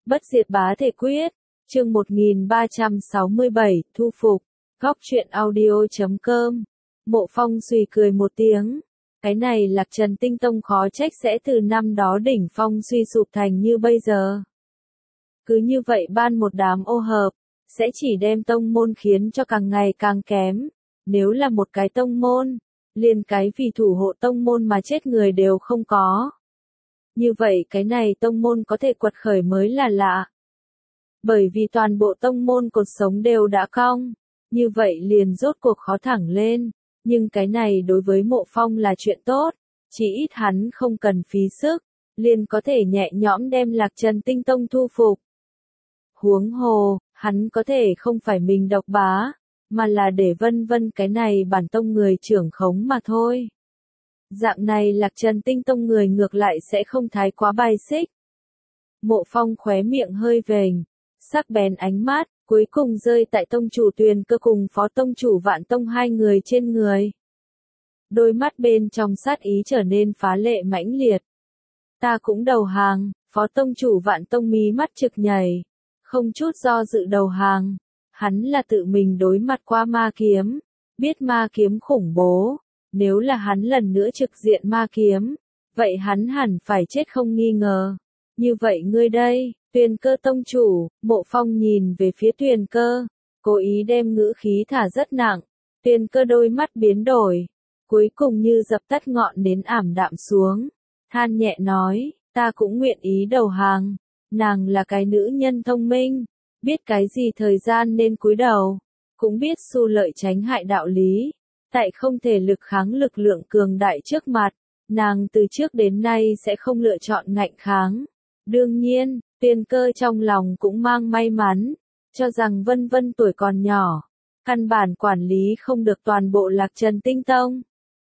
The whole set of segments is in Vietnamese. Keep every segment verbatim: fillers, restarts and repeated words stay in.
Bất diệt bá thể quyết, chương một nghìn ba trăm sáu mươi bảy, thu phục, góc truyện audio chấm com. Mộ Phong suy cười một tiếng. Cái này Lạc Trần Tinh Tông khó trách sẽ từ năm đó đỉnh phong suy sụp thành như bây giờ. Cứ như vậy ban một đám ô hợp, sẽ chỉ đem tông môn khiến cho càng ngày càng kém. Nếu là một cái tông môn, liền cái vì thủ hộ tông môn mà chết người đều không có. Như vậy cái này tông môn có thể quật khởi mới là lạ. Bởi vì toàn bộ tông môn cột sống đều đã cong, như vậy liền rốt cuộc khó thẳng lên. Nhưng cái này đối với Mộ Phong là chuyện tốt, chỉ ít hắn không cần phí sức, liền có thể nhẹ nhõm đem Lạc Trần Tinh Tông thu phục. Huống hồ, hắn có thể không phải mình độc bá, mà là để vân vân cái này bản tông người trưởng khống mà thôi. Dạng này Lạc Trần Tinh Tông người ngược lại sẽ không thái quá bài xích. Mộ Phong khóe miệng hơi vểnh, sắc bén ánh mắt, cuối cùng rơi tại tông chủ Tuyền Cơ cùng phó tông chủ Vạn Tông hai người trên người. Đôi mắt bên trong sát ý trở nên phá lệ mãnh liệt. Ta cũng đầu hàng, phó tông chủ Vạn Tông mí mắt trực nhảy, không chút do dự đầu hàng. Hắn là tự mình đối mặt qua ma kiếm, biết ma kiếm khủng bố, nếu là hắn lần nữa trực diện ma kiếm, vậy hắn hẳn phải chết không nghi ngờ. Như vậy ngươi đây, Tuyền Cơ tông chủ, Mộ Phong nhìn về phía Tuyền Cơ, cố ý đem ngữ khí thả rất nặng. Tuyền Cơ đôi mắt biến đổi, cuối cùng như dập tắt ngọn nến ảm đạm xuống, than nhẹ nói, ta cũng nguyện ý đầu hàng. Nàng là cái nữ nhân thông minh, biết cái gì thời gian nên cúi đầu, cũng biết xu lợi tránh hại đạo lý. Tại không thể lực kháng lực lượng cường đại trước mặt, nàng từ trước đến nay sẽ không lựa chọn ngạnh kháng. Đương nhiên, Tuyền Cơ trong lòng cũng mang may mắn, cho rằng vân vân tuổi còn nhỏ, căn bản quản lý không được toàn bộ Lạc Trần Tinh Tông.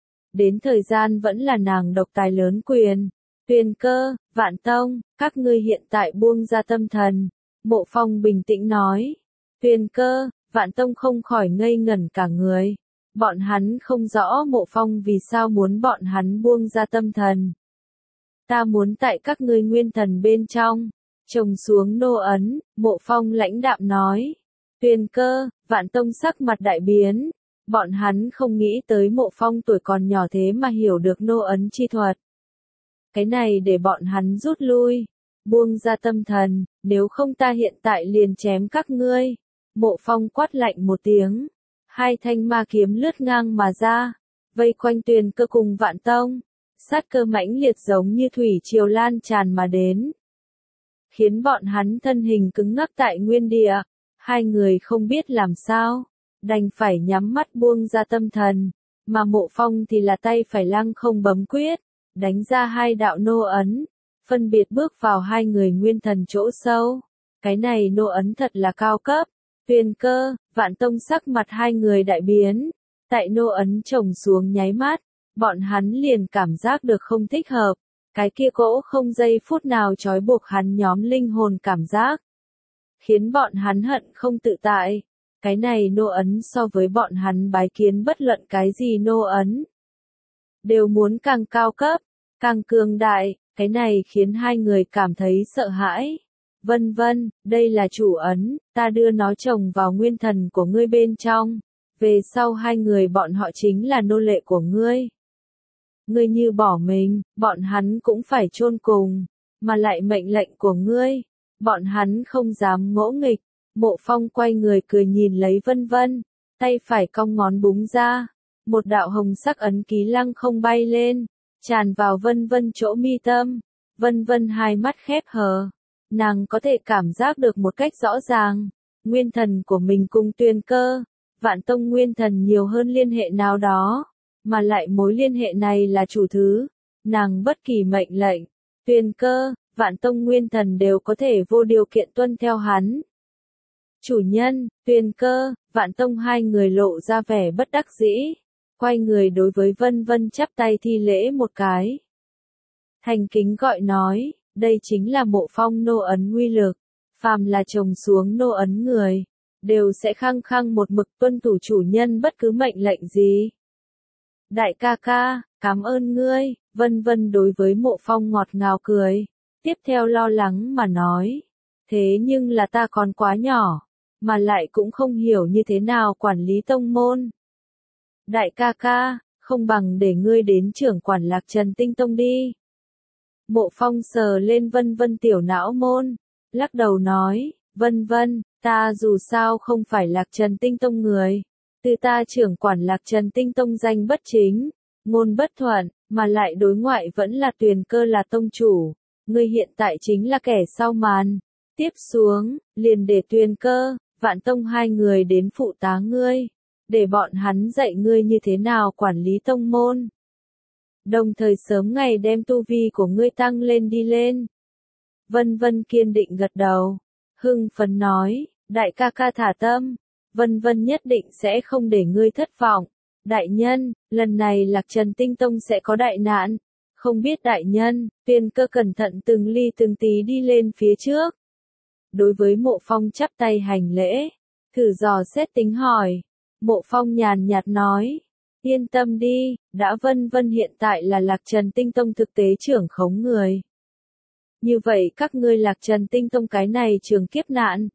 Đến thời gian vẫn là nàng độc tài lớn quyền. Tuyền Cơ, Vạn Tông, các ngươi hiện tại buông ra tâm thần. Mộ Phong bình tĩnh nói. Tuyền Cơ, Vạn Tông không khỏi ngây ngẩn cả người. Bọn hắn không rõ Mộ Phong vì sao muốn bọn hắn buông ra tâm thần. Ta muốn tại các ngươi nguyên thần bên trong, trồng xuống nô ấn, Mộ Phong lãnh đạm nói. Tuyền Cơ, Vạn Tông sắc mặt đại biến. Bọn hắn không nghĩ tới Mộ Phong tuổi còn nhỏ thế mà hiểu được nô ấn chi thuật. Cái này để bọn hắn rút lui, buông ra tâm thần, nếu không ta hiện tại liền chém các ngươi. Mộ Phong quát lạnh một tiếng, hai thanh ma kiếm lướt ngang mà ra, vây quanh Tuyền Cơ cùng Vạn Tông, sát cơ mãnh liệt giống như thủy triều lan tràn mà đến, khiến bọn hắn thân hình cứng ngắc tại nguyên địa. Hai người không biết làm sao, đành phải nhắm mắt buông ra tâm thần, mà Mộ Phong thì là tay phải lăng không bấm quyết, đánh ra hai đạo nô ấn, phân biệt bước vào hai người nguyên thần chỗ sâu. Cái này nô ấn thật là cao cấp. Tuyền Cơ, Vạn Tông sắc mặt hai người đại biến, tại nô ấn trồng xuống nháy mắt, bọn hắn liền cảm giác được không thích hợp. Cái kia cỗ không giây phút nào trói buộc hắn nhóm linh hồn cảm giác, khiến bọn hắn hận không tự tại. Cái này nô ấn so với bọn hắn bái kiến bất luận cái gì nô ấn, đều muốn càng cao cấp, càng cường đại. Cái này khiến hai người cảm thấy sợ hãi. Vân vân, đây là chủ ấn, ta đưa nó trồng vào nguyên thần của ngươi bên trong. Về sau hai người bọn họ chính là nô lệ của ngươi. Ngươi như bỏ mình, bọn hắn cũng phải chôn cùng, mà lại mệnh lệnh của ngươi, bọn hắn không dám ngỗ nghịch. Mộ Phong quay người cười nhìn lấy vân vân, tay phải cong ngón búng ra, một đạo hồng sắc ấn ký lăng không bay lên, tràn vào vân vân chỗ mi tâm. Vân vân hai mắt khép hờ, nàng có thể cảm giác được một cách rõ ràng, nguyên thần của mình cùng Tuyền Cơ, Vạn Tông nguyên thần nhiều hơn liên hệ nào đó, mà lại mối liên hệ này là chủ thứ, nàng bất kỳ mệnh lệnh, Tuyền Cơ, Vạn Tông nguyên thần đều có thể vô điều kiện tuân theo hắn. Chủ nhân, Tuyền Cơ, Vạn Tông hai người lộ ra vẻ bất đắc dĩ, quay người đối với vân vân chắp tay thi lễ một cái. Thành kính gọi nói, đây chính là Mộ Phong nô ấn uy lực, phàm là trồng xuống nô ấn người, đều sẽ khăng khăng một mực tuân thủ chủ nhân bất cứ mệnh lệnh gì. Đại ca ca, cảm ơn ngươi, vân vân đối với Mộ Phong ngọt ngào cười, tiếp theo lo lắng mà nói. Thế nhưng là ta còn quá nhỏ, mà lại cũng không hiểu như thế nào quản lý tông môn. Đại ca ca, không bằng để ngươi đến trưởng quản Lạc Trần Tinh Tông đi. Mộ Phong sờ lên Vân Vân tiểu não môn, lắc đầu nói, Vân Vân, ta dù sao không phải Lạc Trần Tinh Tông người. Từ ta trưởng quản Lạc Trần Tinh Tông danh bất chính, ngôn bất thuận, mà lại đối ngoại vẫn là Tuyền Cơ là tông chủ. Ngươi hiện tại chính là kẻ sau màn. Tiếp xuống, liền để Tuyền Cơ, Vạn Tông hai người đến phụ tá ngươi, để bọn hắn dạy ngươi như thế nào quản lý tông môn. Đồng thời sớm ngày đem tu vi của ngươi tăng lên đi lên. Vân Vân kiên định gật đầu, hưng phấn nói, đại ca ca thả tâm, Vân Vân nhất định sẽ không để ngươi thất vọng. Đại nhân, lần này Lạc Trần Tinh Tông sẽ có đại nạn, không biết đại nhân. Tuyền Cơ cẩn thận từng ly từng tí đi lên phía trước. Đối với Mộ Phong chắp tay hành lễ, thử dò xét tính hỏi. Mộ Phong nhàn nhạt nói, yên tâm đi, đã Vân Vân hiện tại là Lạc Trần Tinh Tông thực tế trưởng khống người. Như vậy các ngươi Lạc Trần Tinh Tông cái này trường kiếp nạn,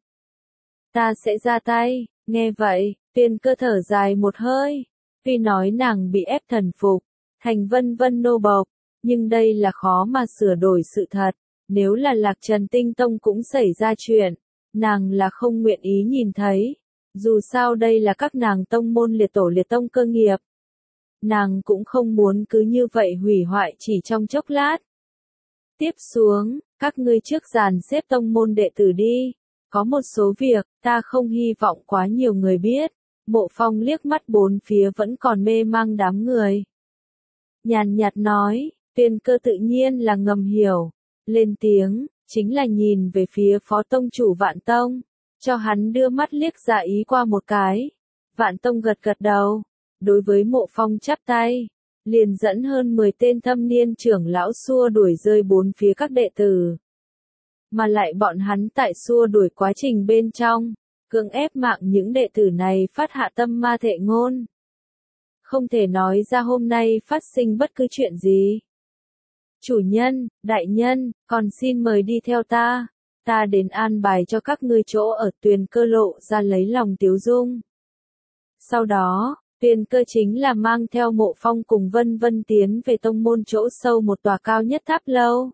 ta sẽ ra tay. Nghe vậy, Tuyền Cơ thở dài một hơi, tuy nói nàng bị ép thần phục, thành Vân Vân nô bộc, nhưng đây là khó mà sửa đổi sự thật. Nếu là Lạc Trần Tinh Tông cũng xảy ra chuyện, nàng là không nguyện ý nhìn thấy. Dù sao đây là các nàng tông môn liệt tổ liệt tông cơ nghiệp. Nàng cũng không muốn cứ như vậy hủy hoại chỉ trong chốc lát. Tiếp xuống, các ngươi trước dàn xếp tông môn đệ tử đi. Có một số việc, ta không hy vọng quá nhiều người biết. Mộ Phong liếc mắt bốn phía vẫn còn mê mang đám người. Nhàn nhạt nói, Tuyền Cơ tự nhiên là ngầm hiểu. Lên tiếng, chính là nhìn về phía phó tông chủ Vạn Tông. Cho hắn đưa mắt liếc ra ý qua một cái. Vạn Tông gật gật đầu. Đối với Mộ Phong chắp tay. Liền dẫn hơn mười tên thâm niên trưởng lão xua đuổi rơi bốn phía các đệ tử. Mà lại bọn hắn tại xua đuổi quá trình bên trong, cưỡng ép mạng những đệ tử này phát hạ tâm ma thệ ngôn. Không thể nói ra hôm nay phát sinh bất cứ chuyện gì. Chủ nhân, đại nhân, còn xin mời đi theo ta. Ta đến an bài cho các ngươi chỗ ở. Tuyền Cơ lộ ra lấy lòng tiếu dung. Sau đó, Tuyền Cơ chính là mang theo Mộ Phong cùng Vân Vân tiến về tông môn chỗ sâu một tòa cao nhất tháp lâu.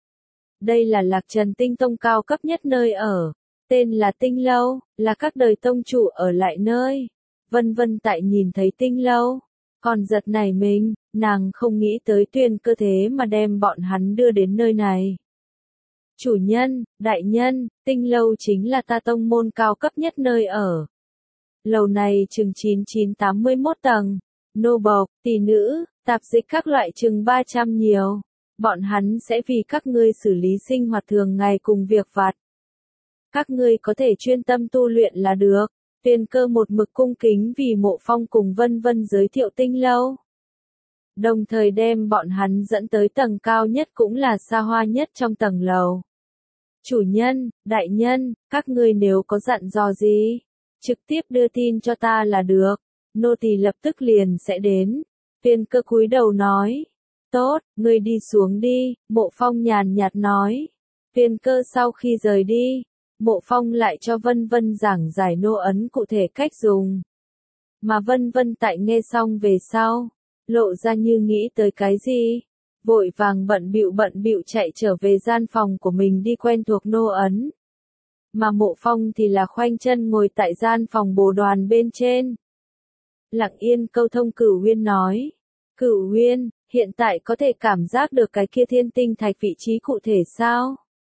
Đây là Lạc Trần Tinh Tông cao cấp nhất nơi ở, tên là Tinh Lâu, là các đời tông chủ ở lại nơi. Vân Vân tại nhìn thấy Tinh Lâu, còn giật nảy mình, nàng không nghĩ tới Tuyền Cơ thế mà đem bọn hắn đưa đến nơi này. Chủ nhân, đại nhân, Tinh Lâu chính là ta tông môn cao cấp nhất nơi ở. Lầu này chừng chín chín tám mươi mốt tầng, nô bộc, tỷ nữ, tạp dịch các loại chừng ba trăm nhiều. Bọn hắn sẽ vì các ngươi xử lý sinh hoạt thường ngày cùng việc vặt. Các ngươi có thể chuyên tâm tu luyện là được. Tuyền Cơ một mực cung kính vì Mộ Phong cùng Vân Vân giới thiệu Tinh Lâu. Đồng thời đem bọn hắn dẫn tới tầng cao nhất cũng là xa hoa nhất trong tầng lầu. Chủ nhân, đại nhân, các ngươi nếu có dặn dò gì, trực tiếp đưa tin cho ta là được. Nô tỳ lập tức liền sẽ đến. Tuyền Cơ cúi đầu nói. Tốt, ngươi đi xuống đi, Mộ Phong nhàn nhạt nói. Tuyền Cơ sau khi rời đi, Mộ Phong lại cho Vân Vân giảng giải nô ấn cụ thể cách dùng. Mà Vân Vân tại nghe xong về sau, lộ ra như nghĩ tới cái gì, vội vàng bận bịu bận bịu chạy trở về gian phòng của mình đi quen thuộc nô ấn. Mà Mộ Phong thì là khoanh chân ngồi tại gian phòng bồ đoàn bên trên. Lặng yên câu thông Cửu Uyên nói, Cửu Uyên, hiện tại có thể cảm giác được cái kia thiên tinh thạch vị trí cụ thể sao?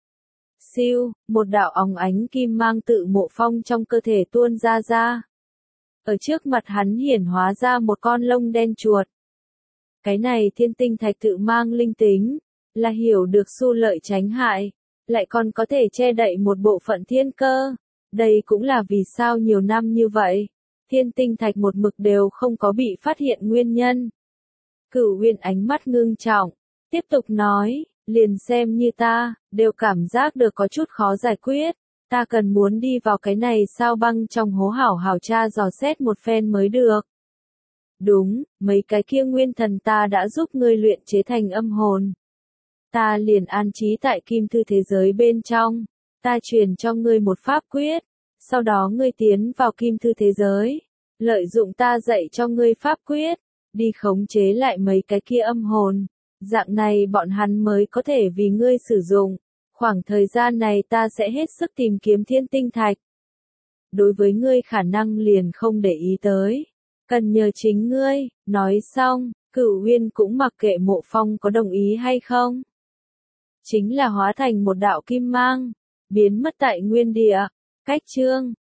Siêu, một đạo óng ánh kim mang tự Mộ Phong trong cơ thể tuôn ra ra. Ở trước mặt hắn hiển hóa ra một con lông đen chuột. Cái này thiên tinh thạch tự mang linh tính, là hiểu được xu lợi tránh hại, lại còn có thể che đậy một bộ phận thiên cơ. Đây cũng là vì sao nhiều năm như vậy, thiên tinh thạch một mực đều không có bị phát hiện nguyên nhân. Cửu Uyên ánh mắt ngưng trọng, tiếp tục nói, liền xem như ta, đều cảm giác được có chút khó giải quyết, ta cần muốn đi vào cái này sao băng trong hố hảo hảo tra dò xét một phen mới được. Đúng, mấy cái kia nguyên thần ta đã giúp ngươi luyện chế thành âm hồn. Ta liền an trí tại kim thư thế giới bên trong, Ta truyền cho ngươi một pháp quyết, sau đó ngươi tiến vào kim thư thế giới, lợi dụng ta dạy cho ngươi pháp quyết, đi khống chế lại mấy cái kia âm hồn, dạng này bọn hắn mới có thể vì ngươi sử dụng. Khoảng thời gian này ta sẽ hết sức tìm kiếm thiên tinh thạch. Đối với ngươi khả năng liền không để ý tới, cần nhờ chính ngươi. Nói xong, Cửu Uyên cũng mặc kệ Mộ Phong có đồng ý hay không. Chính là hóa thành một đạo kim mang, biến mất tại nguyên địa. Cách chương